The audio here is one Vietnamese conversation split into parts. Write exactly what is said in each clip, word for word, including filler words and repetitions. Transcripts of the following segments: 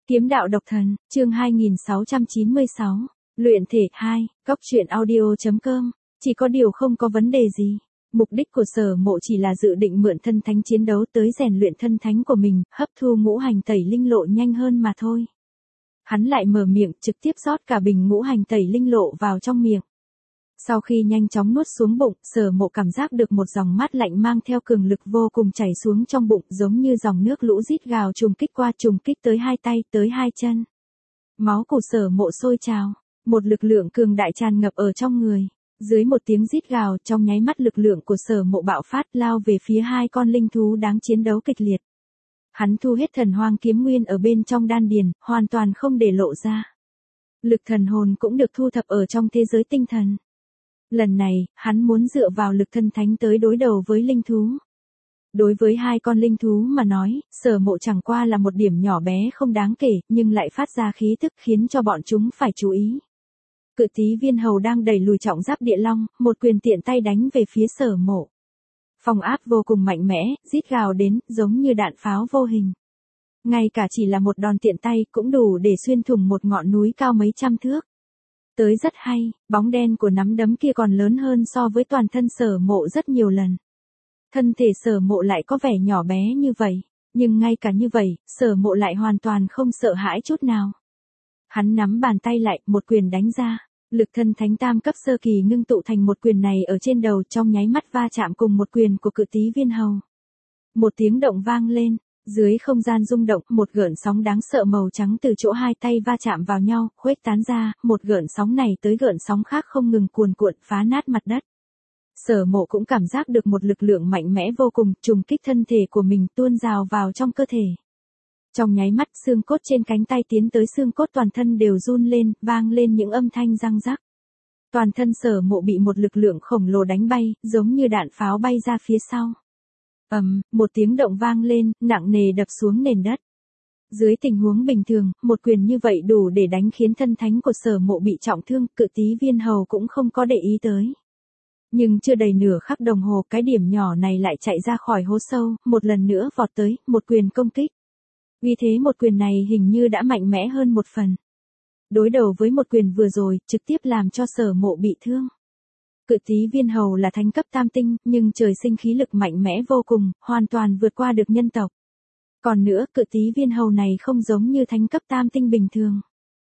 Kiếm đạo độc thần, chương hai nghìn sáu trăm chín mươi sáu, luyện thể hai, góc truyện audio chấm com, chỉ có điều không có vấn đề gì. Mục đích của Sở Mộ chỉ là dự định mượn thân thánh chiến đấu tới rèn luyện thân thánh của mình, hấp thu ngũ hành tẩy linh lộ nhanh hơn mà thôi. Hắn lại mở miệng, trực tiếp rót cả bình ngũ hành tẩy linh lộ vào trong miệng. Sau khi nhanh chóng nuốt xuống bụng, Sở Mộ cảm giác được một dòng mát lạnh mang theo cường lực vô cùng chảy xuống trong bụng, giống như dòng nước lũ rít gào trùng kích qua trùng kích tới hai tay, tới hai chân. Máu của Sở Mộ sôi trào, một lực lượng cường đại tràn ngập ở trong người. Dưới một tiếng rít gào, trong nháy mắt lực lượng của Sở Mộ bạo phát, lao về phía hai con linh thú đáng chiến đấu kịch liệt. Hắn thu hết thần hoang kiếm nguyên ở bên trong đan điền, hoàn toàn không để lộ ra. Lực thần hồn cũng được thu thập ở trong thế giới tinh thần. Lần này, hắn muốn dựa vào lực thân thánh tới đối đầu với linh thú. Đối với hai con linh thú mà nói, Sở Mộ chẳng qua là một điểm nhỏ bé không đáng kể, nhưng lại phát ra khí tức khiến cho bọn chúng phải chú ý. Cự Tí Viên Hầu đang đẩy lùi Trọng Giáp Địa Long, một quyền tiện tay đánh về phía Sở Mộ. Phong áp vô cùng mạnh mẽ, rít gào đến, giống như đạn pháo vô hình. Ngay cả chỉ là một đòn tiện tay cũng đủ để xuyên thủng một ngọn núi cao mấy trăm thước. Tới rất hay, bóng đen của nắm đấm kia còn lớn hơn so với toàn thân Sở Mộ rất nhiều lần. Thân thể Sở Mộ lại có vẻ nhỏ bé như vậy, nhưng ngay cả như vậy, Sở Mộ lại hoàn toàn không sợ hãi chút nào. Hắn nắm bàn tay lại, một quyền đánh ra, lực thân thánh tam cấp sơ kỳ ngưng tụ thành một quyền này ở trên đầu, trong nháy mắt va chạm cùng một quyền của Cự Tí Viên Hầu. Một tiếng động vang lên. Dưới không gian rung động, một gợn sóng đáng sợ màu trắng từ chỗ hai tay va chạm vào nhau, khuếch tán ra, một gợn sóng này tới gợn sóng khác không ngừng cuồn cuộn phá nát mặt đất. Sở Mộ cũng cảm giác được một lực lượng mạnh mẽ vô cùng, trùng kích thân thể của mình tuôn rào vào trong cơ thể. Trong nháy mắt, xương cốt trên cánh tay tiến tới xương cốt toàn thân đều run lên, vang lên những âm thanh răng rắc. Toàn thân Sở Mộ bị một lực lượng khổng lồ đánh bay, giống như đạn pháo bay ra phía sau. ầm, um, một tiếng động vang lên, nặng nề đập xuống nền đất. Dưới tình huống bình thường, một quyền như vậy đủ để đánh khiến thân thánh của Sở Mộ bị trọng thương, Cự Tí Viên Hầu cũng không có để ý tới. Nhưng chưa đầy nửa khắc đồng hồ, cái điểm nhỏ này lại chạy ra khỏi hố sâu, một lần nữa vọt tới, một quyền công kích. Vì thế một quyền này hình như đã mạnh mẽ hơn một phần. Đối đầu với một quyền vừa rồi, trực tiếp làm cho Sở Mộ bị thương. Cự Tí Viên Hầu là thánh cấp tam tinh, nhưng trời sinh khí lực mạnh mẽ vô cùng, hoàn toàn vượt qua được nhân tộc. Còn nữa, Cự Tí Viên Hầu này không giống như thánh cấp tam tinh bình thường.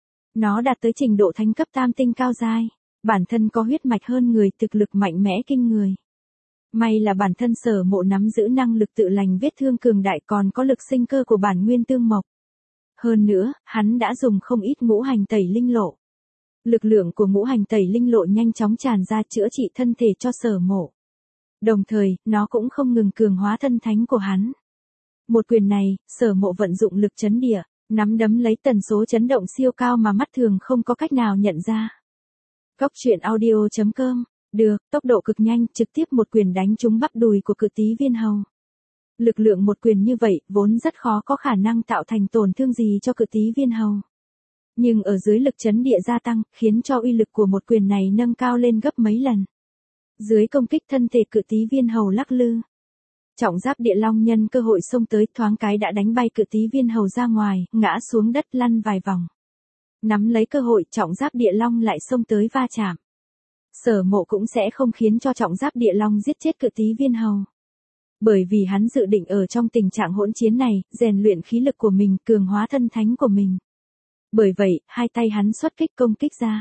Nó đạt tới trình độ thánh cấp tam tinh cao giai, bản thân có huyết mạch hơn người, thực lực mạnh mẽ kinh người. May là bản thân Sở Mộ nắm giữ năng lực tự lành vết thương cường đại, còn có lực sinh cơ của bản nguyên tương mộc. Hơn nữa, hắn đã dùng không ít ngũ hành tẩy linh lộ. Lực lượng của ngũ hành tẩy linh lộ nhanh chóng tràn ra chữa trị thân thể cho Sở Mộ. Đồng thời, nó cũng không ngừng cường hóa thân thánh của hắn. Một quyền này, Sở Mộ vận dụng lực chấn địa, nắm đấm lấy tần số chấn động siêu cao mà mắt thường không có cách nào nhận ra. Góc truyện audio chấm com, được, tốc độ cực nhanh, trực tiếp một quyền đánh trúng bắp đùi của Cự Tí Viên Hầu. Lực lượng một quyền như vậy, vốn rất khó có khả năng tạo thành tổn thương gì cho Cự Tí Viên Hầu. Nhưng ở dưới lực chấn địa gia tăng, khiến cho uy lực của một quyền này nâng cao lên gấp mấy lần. Dưới công kích thân thể Cự Tí Viên Hầu lắc lư. Trọng Giáp Địa Long nhân cơ hội xông tới, thoáng cái đã đánh bay Cự Tí Viên Hầu ra ngoài, ngã xuống đất lăn vài vòng. Nắm lấy cơ hội, Trọng Giáp Địa Long lại xông tới va chạm. Sở Mộ cũng sẽ không khiến cho Trọng Giáp Địa Long giết chết Cự Tí Viên Hầu. Bởi vì hắn dự định ở trong tình trạng hỗn chiến này, rèn luyện khí lực của mình, cường hóa thân thánh của mình. Bởi vậy, hai tay hắn xuất kích công kích ra.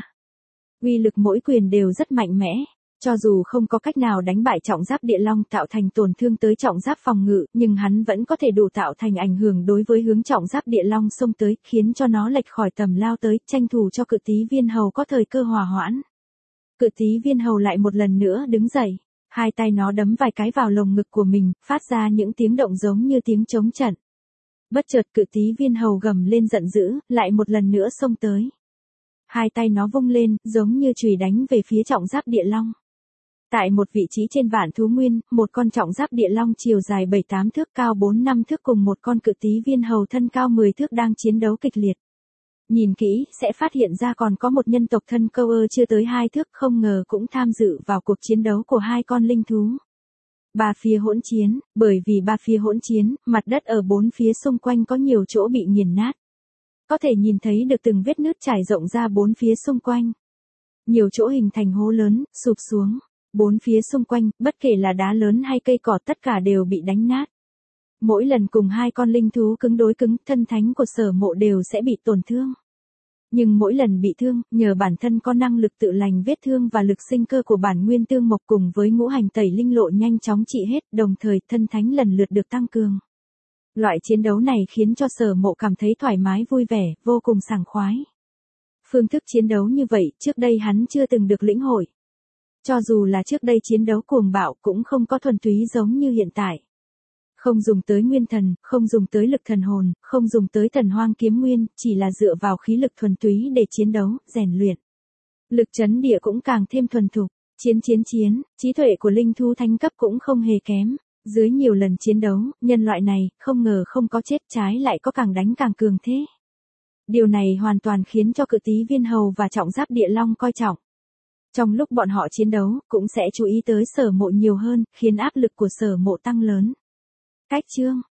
Uy lực mỗi quyền đều rất mạnh mẽ, cho dù không có cách nào đánh bại Trọng Giáp Địa Long tạo thành tổn thương tới trọng giáp phòng ngự, nhưng hắn vẫn có thể đủ tạo thành ảnh hưởng đối với hướng Trọng Giáp Địa Long xông tới, khiến cho nó lệch khỏi tầm lao tới, tranh thủ cho Cự Tí Viên Hầu có thời cơ hòa hoãn. Cự Tí Viên Hầu lại một lần nữa đứng dậy, hai tay nó đấm vài cái vào lồng ngực của mình, phát ra những tiếng động giống như tiếng trống trận. Bất chợt Cự Tí Viên Hầu gầm lên giận dữ, lại một lần nữa xông tới. Hai tay nó vung lên, giống như chùy đánh về phía Trọng Giáp Địa Long. Tại một vị trí trên vạn thú nguyên, một con Trọng Giáp Địa Long chiều dài bảy tám thước, cao bốn năm thước cùng một con Cự Tí Viên Hầu thân cao mười thước đang chiến đấu kịch liệt. Nhìn kỹ, sẽ phát hiện ra còn có một nhân tộc thân câu ơ chưa tới hai thước, không ngờ cũng tham dự vào cuộc chiến đấu của hai con linh thú. Ba phía hỗn chiến, bởi vì ba phía hỗn chiến, mặt đất ở bốn phía xung quanh có nhiều chỗ bị nghiền nát. Có thể nhìn thấy được từng vết nứt trải rộng ra bốn phía xung quanh. Nhiều chỗ hình thành hố lớn, sụp xuống. Bốn phía xung quanh, bất kể là đá lớn hay cây cỏ tất cả đều bị đánh nát. Mỗi lần cùng hai con linh thú cứng đối cứng, thân thánh của Sở Mộ đều sẽ bị tổn thương. Nhưng mỗi lần bị thương, nhờ bản thân có năng lực tự lành vết thương và lực sinh cơ của bản nguyên tương mộc cùng với ngũ hành tẩy linh lộ nhanh chóng trị hết, đồng thời thân thánh lần lượt được tăng cường. Loại chiến đấu này khiến cho Sở Mộ cảm thấy thoải mái vui vẻ, vô cùng sảng khoái. Phương thức chiến đấu như vậy, trước đây hắn chưa từng được lĩnh hội. Cho dù là trước đây chiến đấu cuồng bạo cũng không có thuần túy giống như hiện tại. Không dùng tới nguyên thần, không dùng tới lực thần hồn, không dùng tới thần hoang kiếm nguyên, chỉ là dựa vào khí lực thuần túy để chiến đấu, rèn luyện. Lực chấn địa cũng càng thêm thuần thục, chiến chiến chiến, trí tuệ của linh thú thánh cấp cũng không hề kém. Dưới nhiều lần chiến đấu, nhân loại này, không ngờ không có chết trái lại có càng đánh càng cường thế. Điều này hoàn toàn khiến cho Cự Tý Viên Hầu và Trọng Giáp Địa Long coi trọng. Trong lúc bọn họ chiến đấu, cũng sẽ chú ý tới Sở Mộ nhiều hơn, khiến áp lực của Sở Mộ tăng lớn. Cách chương